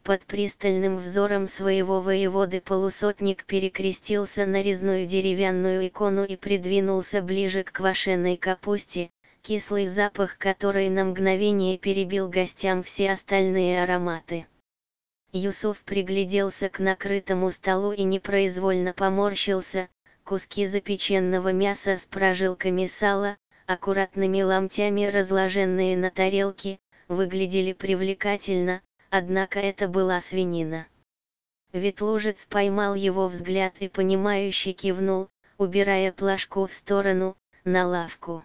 Под пристальным взором своего воеводы полусотник перекрестился на резную деревянную икону и придвинулся ближе к квашеной капусте, кислый запах которой на мгновение перебил гостям все остальные ароматы. Юсуф пригляделся к накрытому столу и непроизвольно поморщился. Куски запеченного мяса с прожилками сала, аккуратными ломтями разложенные на тарелке, выглядели привлекательно, однако это была свинина. Ветлужец поймал его взгляд и понимающе кивнул, убирая плошку в сторону, на лавку.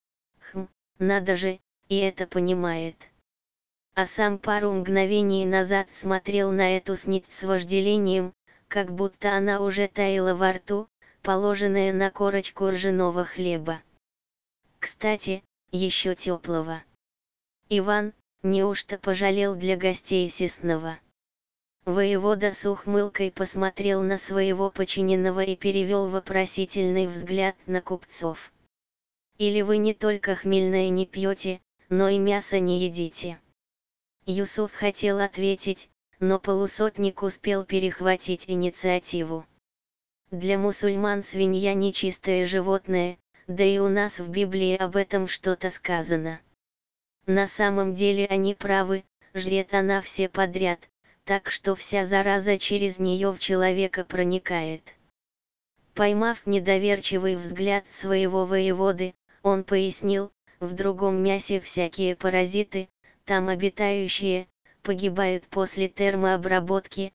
Надо же, и это понимает. А сам пару мгновений назад смотрел на эту снеть с вожделением, как будто она уже таяла во рту, положенная на корочку ржаного хлеба. Кстати, еще теплого. Иван, неужто пожалел для гостей сесного? Воевода с ухмылкой посмотрел на своего подчиненного и перевел вопросительный взгляд на купцов. Или вы не только хмельное не пьете, но и мясо не едите? Юсуф хотел ответить, но полусотник успел перехватить инициативу. Для мусульман свинья нечистое животное, да и у нас в Библии об этом что-то сказано. На самом деле они правы, жрет она все подряд, так что вся зараза через нее в человека проникает. Поймав недоверчивый взгляд своего воеводы, он пояснил, в другом мясе всякие паразиты, там обитающие, погибают после термообработки,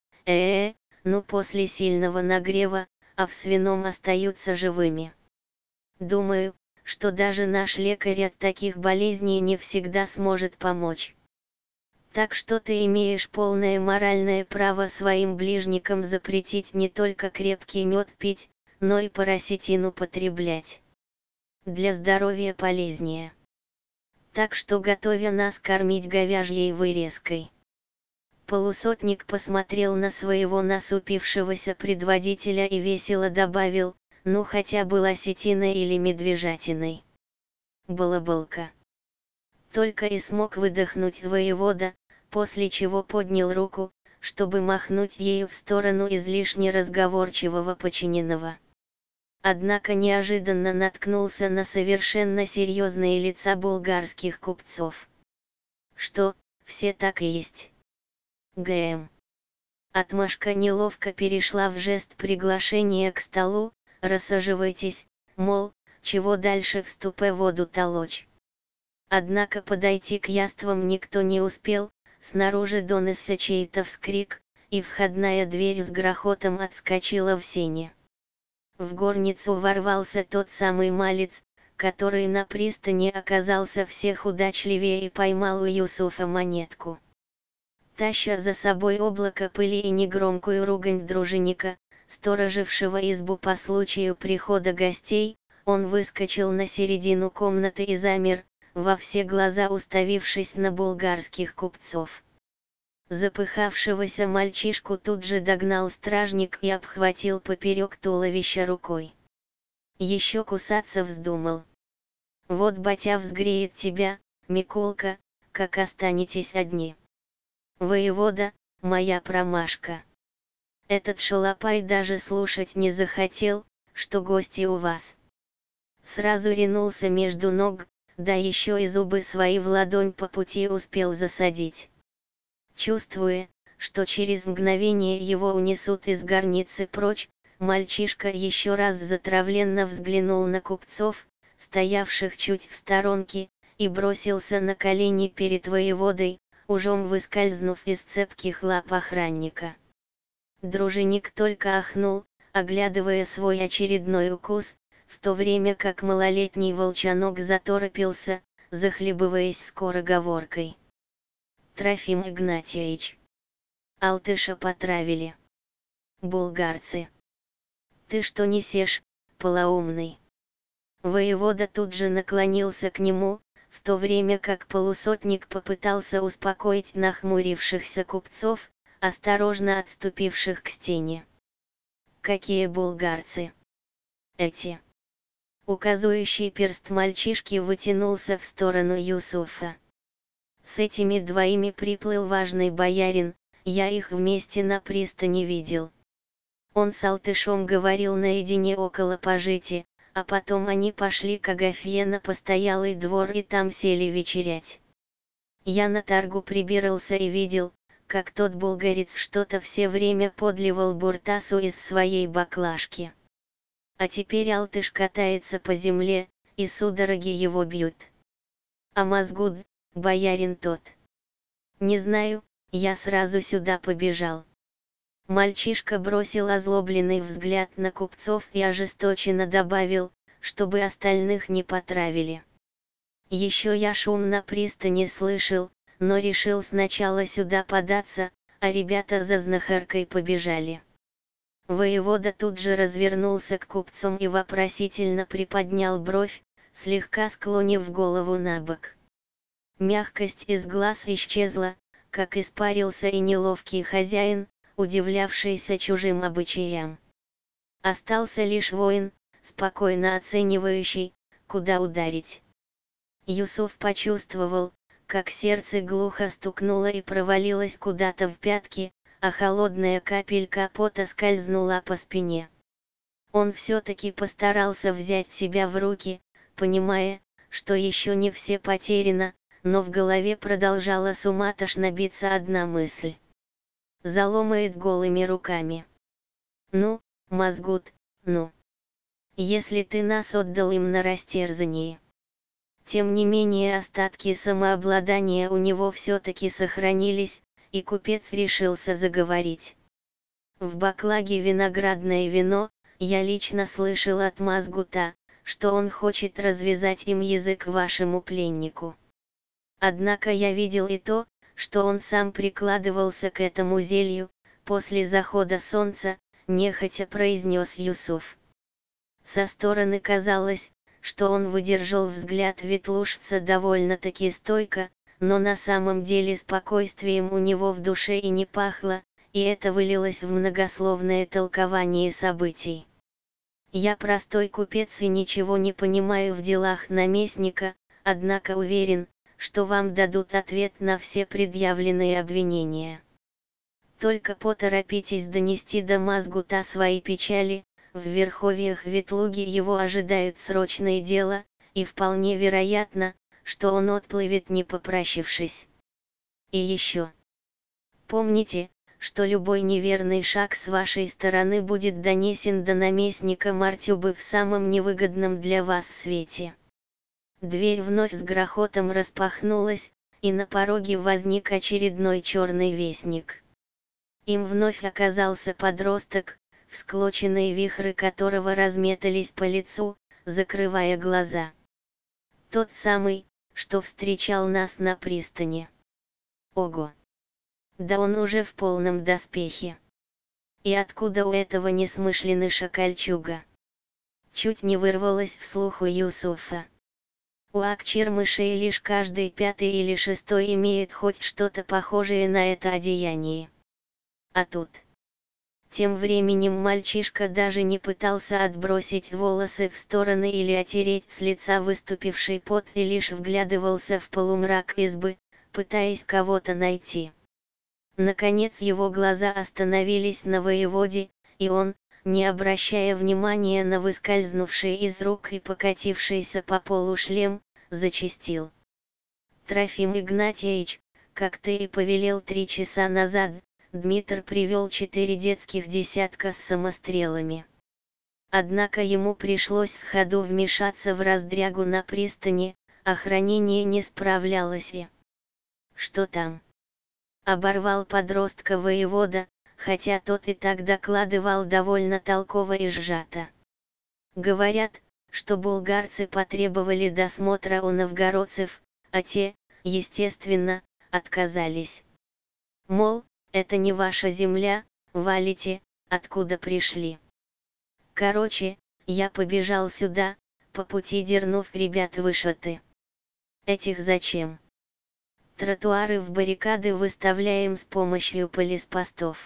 после сильного нагрева, а в свином остаются живыми. Думаю, что даже наш лекарь от таких болезней не всегда сможет помочь. Так что ты имеешь полное моральное право своим ближникам запретить не только крепкий мед пить, но и параситину потреблять. Для здоровья полезнее. Так что готовя нас кормить говяжьей вырезкой. Полусотник посмотрел на своего насупившегося предводителя и весело добавил, ну хотя бы осетиной или медвежатиной. Балаболка. Только и смог выдохнуть воевода, после чего поднял руку, чтобы махнуть ею в сторону излишне разговорчивого подчиненного. Однако неожиданно наткнулся на совершенно серьезные лица булгарских купцов. Что, все так и есть? ГМ. Отмашка неловко перешла в жест приглашения к столу, рассаживайтесь, мол, чего дальше в ступе воду толочь. Однако подойти к яствам никто не успел, снаружи донесся чей-то вскрик, и входная дверь с грохотом отскочила в сени. В горницу ворвался тот самый малец, который на пристани оказался всех удачливее и поймал у Юсуфа монетку. Таща за собой облако пыли и негромкую ругань дружинника, сторожившего избу по случаю прихода гостей, он выскочил на середину комнаты и замер, во все глаза уставившись на булгарских купцов. Запыхавшегося мальчишку тут же догнал стражник и обхватил поперек туловища рукой. Еще кусаться вздумал. Вот батя взгреет тебя, Микулка, как останетесь одни. Воевода, моя промашка. Этот шалопай даже слушать не захотел, что гости у вас. Сразу ринулся между ног, да еще и зубы свои в ладонь по пути успел засадить. Чувствуя, что через мгновение его унесут из горницы прочь, мальчишка еще раз затравленно взглянул на купцов, стоявших чуть в сторонке, и бросился на колени перед воеводой, ужом выскользнув из цепких лап охранника. Дружинник только ахнул, оглядывая свой очередной укус, в то время как малолетний волчонок заторопился, захлебываясь скороговоркой. Трофим Игнатьевич. Алтыша потравили. Булгарцы. Ты что несешь, полоумный? Воевода тут же наклонился к нему, в то время как полусотник попытался успокоить нахмурившихся купцов, осторожно отступивших к стене. Какие булгарцы? Эти. Указывающий перст мальчишки вытянулся в сторону Юсуфа. С этими двоими приплыл важный боярин, я их вместе на пристани видел. Он с Алтышом говорил наедине около пажити, а потом они пошли к Агафье на постоялый двор и там сели вечерять. Я на торгу прибирался и видел, как тот булгарец что-то все время подливал Буртасу из своей баклажки. А теперь Алтыш катается по земле, и судороги его бьют. А Мазгуд, боярин тот. Не знаю, я сразу сюда побежал. Мальчишка бросил озлобленный взгляд на купцов и ожесточенно добавил, чтобы остальных не потравили. Еще я шум на пристани слышал, но решил сначала сюда податься, а ребята за знахаркой побежали. Воевода тут же развернулся к купцам и вопросительно приподнял бровь, слегка склонив голову набок. Мягкость из глаз исчезла, как испарился и неловкий хозяин, удивлявшийся чужим обычаям. Остался лишь воин, спокойно оценивающий, куда ударить. Юсуф почувствовал, как сердце глухо стукнуло и провалилось куда-то в пятки, а холодная капелька пота скользнула по спине. Он все-таки постарался взять себя в руки, понимая, что еще не все потеряно, но в голове продолжала суматошно биться одна мысль. Заломает голыми руками. Ну, Мазгуд, ну. Если ты нас отдал им на растерзание. Тем не менее остатки самообладания у него все-таки сохранились, и купец решился заговорить. В баклаге виноградное вино, я лично слышал от Мазгута, что он хочет развязать им язык вашему пленнику. Однако я видел и то, что он сам прикладывался к этому зелью, после захода солнца, нехотя произнес Юсуф. Со стороны казалось, что он выдержал взгляд ветлужца довольно-таки стойко, но на самом деле спокойствием у него в душе и не пахло, и это вылилось в многословное толкование событий. Я простой купец и ничего не понимаю в делах наместника, однако уверен, что вам дадут ответ на все предъявленные обвинения. Только поторопитесь донести до Мазгута свои печали. В верховьях Ветлуги его ожидают срочное дело, и вполне вероятно, что он отплывет не попрощавшись. И еще. Помните, что любой неверный шаг с вашей стороны будет донесен до наместника Мартюбы в самом невыгодном для вас свете. Дверь вновь с грохотом распахнулась, и на пороге возник очередной черный вестник. Им вновь оказался подросток, всклоченные вихры которого разметались по лицу, закрывая глаза. Тот самый, что встречал нас на пристани. Ого! Да он уже в полном доспехе. И откуда у этого несмышленыша кольчуга? Чуть не вырвалось вслух у Юсуфа. У акчирмышей лишь каждый пятый или шестой имеет хоть что-то похожее на это одеяние. А тут... Тем временем мальчишка даже не пытался отбросить волосы в стороны или отереть с лица выступивший пот и лишь вглядывался в полумрак избы, пытаясь кого-то найти. Наконец его глаза остановились на воеводе, и он, не обращая внимания на выскользнувший из рук и покатившийся по полу шлем, зачастил. «Трофим Игнатьевич, как ты и повелел 3 часа назад, Дмитр привел 4 детских десятка с самострелами. Однако ему пришлось сходу вмешаться в раздрягу на пристани, охранение не справлялось и... Что там?» Оборвал подростка воевода, хотя тот и так докладывал довольно толково и сжато. Говорят, что булгарцы потребовали досмотра у новгородцев, а те, естественно, отказались. Мол, это не ваша земля, валите, откуда пришли. Короче, я побежал сюда, по пути дернув ребят вышаты. Этих зачем? Тротуары в баррикады выставляем с помощью полиспостов.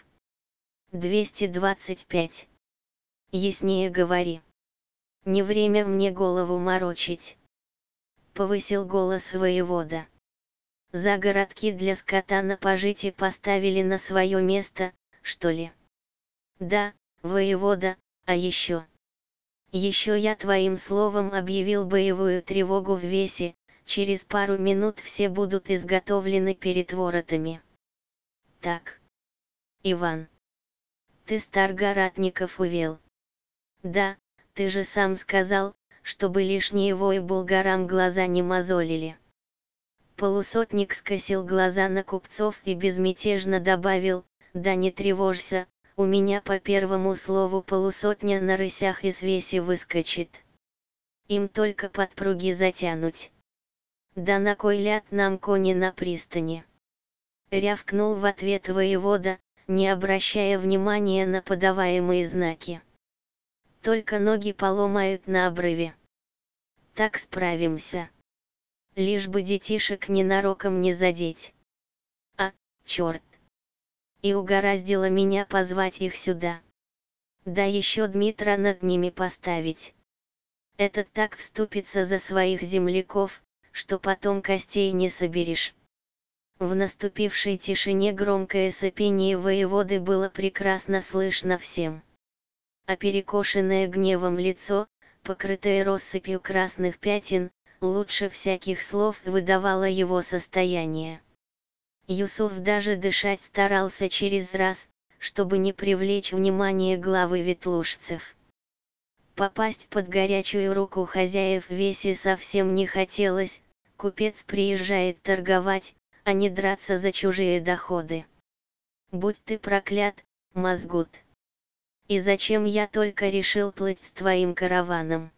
225. Яснее говори. Не время мне голову морочить. Повысил голос воевода. загородки для скота на пожитие поставили на свое место, что ли? Да, воевода, а еще я твоим словом объявил боевую тревогу в Весе, через пару минут все будут изготовлены перед воротами. Так. Иван. Ты старгородников увел. Да, ты же сам сказал, чтобы лишние вой булгарам глаза не мозолили. Полусотник скосил глаза на купцов и безмятежно добавил: да не тревожься, у меня по первому слову полусотня на рысях из Веси выскочит. Им только подпруги затянуть. Да на кой ляд нам кони на пристани? Рявкнул в ответ воевода, не обращая внимания на подаваемые знаки. Только ноги поломают на обрыве. Так справимся. Лишь бы детишек ненароком не задеть. А, черт! И угораздило меня позвать их сюда. Да еще Дмитра над ними поставить. Этот так вступится за своих земляков, что потом костей не соберешь. В наступившей тишине громкое сопение воеводы было прекрасно слышно всем. А перекошенное гневом лицо, покрытое россыпью красных пятен, лучше всяких слов выдавало его состояние. Юсуф даже дышать старался через раз, чтобы не привлечь внимание главы ветлужцев. Попасть под горячую руку хозяев Веси совсем не хотелось, купец приезжает торговать, а не драться за чужие доходы. Будь ты проклят, Мазгут! И зачем я только решил плыть с твоим караваном?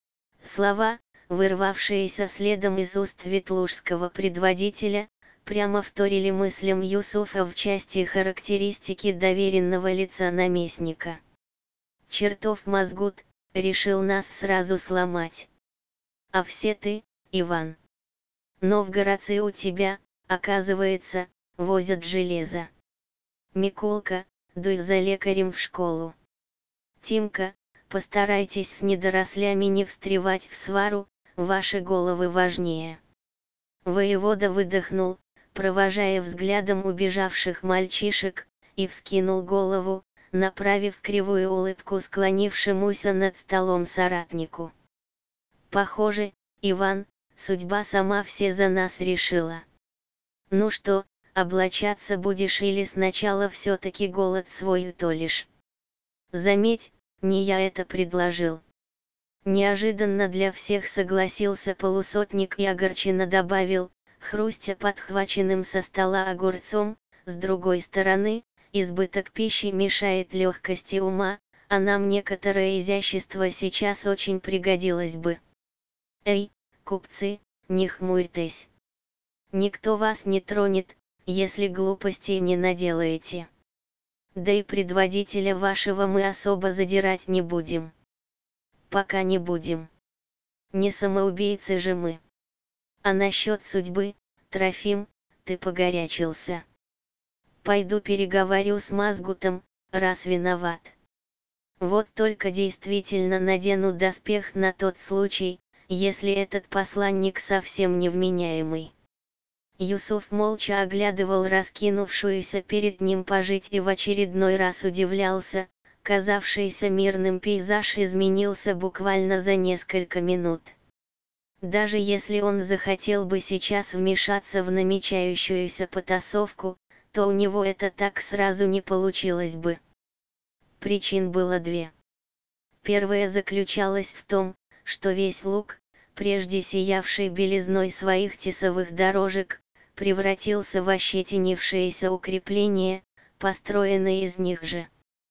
Слова, вырвавшиеся следом из уст ветлужского предводителя, прямо вторили мыслям Юсуфа в части характеристики доверенного лица наместника. Чертов Мазгут, решил нас сразу сломать. А все ты, Иван. Новгородцы у тебя, оказывается, возят железо. Микулка, дуй за лекарем в школу. Тимка, постарайтесь с недорослями не встревать в свару, ваши головы важнее. Воевода выдохнул, провожая взглядом убежавших мальчишек, и вскинул голову, направив кривую улыбку склонившемуся над столом соратнику. Похоже, Иван, судьба сама все за нас решила. Ну что, облачаться будешь или сначала все-таки голод свой утолишь? Заметь, не я это предложил. Неожиданно для всех согласился полусотник и огорченно добавил, хрустя подхваченным со стола огурцом: с другой стороны, избыток пищи мешает легкости ума, а нам некоторое изящество сейчас очень пригодилось бы. Эй, купцы, не хмурьтесь. Никто вас не тронет, если глупостей не наделаете. Да и предводителя вашего мы особо задирать не будем. Пока не будем. Не самоубийцы же мы. А насчет судьбы, Трофим, ты погорячился. Пойду переговорю с Мазгутом, раз виноват. Вот только действительно надену доспех на тот случай, если этот посланник совсем невменяемый. Юсуф молча оглядывал раскинувшуюся перед ним пожить и в очередной раз удивлялся, казавшийся мирным пейзаж изменился буквально за несколько минут. Даже если он захотел бы сейчас вмешаться в намечающуюся потасовку, то у него это так сразу не получилось бы. Причин было две. Первая заключалась в том, что весь луг, прежде сиявший белизной своих тесовых дорожек, превратился в ощетинившееся укрепление, построенное из них же.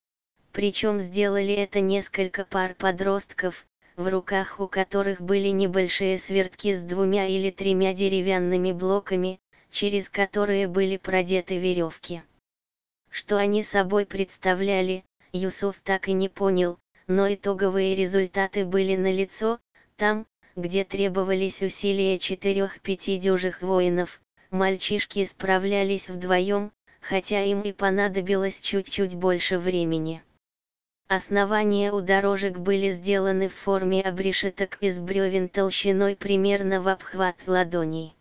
Причем сделали это несколько пар подростков, в руках у которых были небольшие свертки с 2 или 3 деревянными блоками, через которые были продеты веревки. Что они собой представляли, Юсуф так и не понял, но итоговые результаты были налицо. Там, где требовались усилия 4-5 дюжих воинов, мальчишки справлялись вдвоем, хотя им и понадобилось чуть-чуть больше времени. Основания у дорожек были сделаны в форме обрешеток из бревен толщиной примерно в обхват ладоней.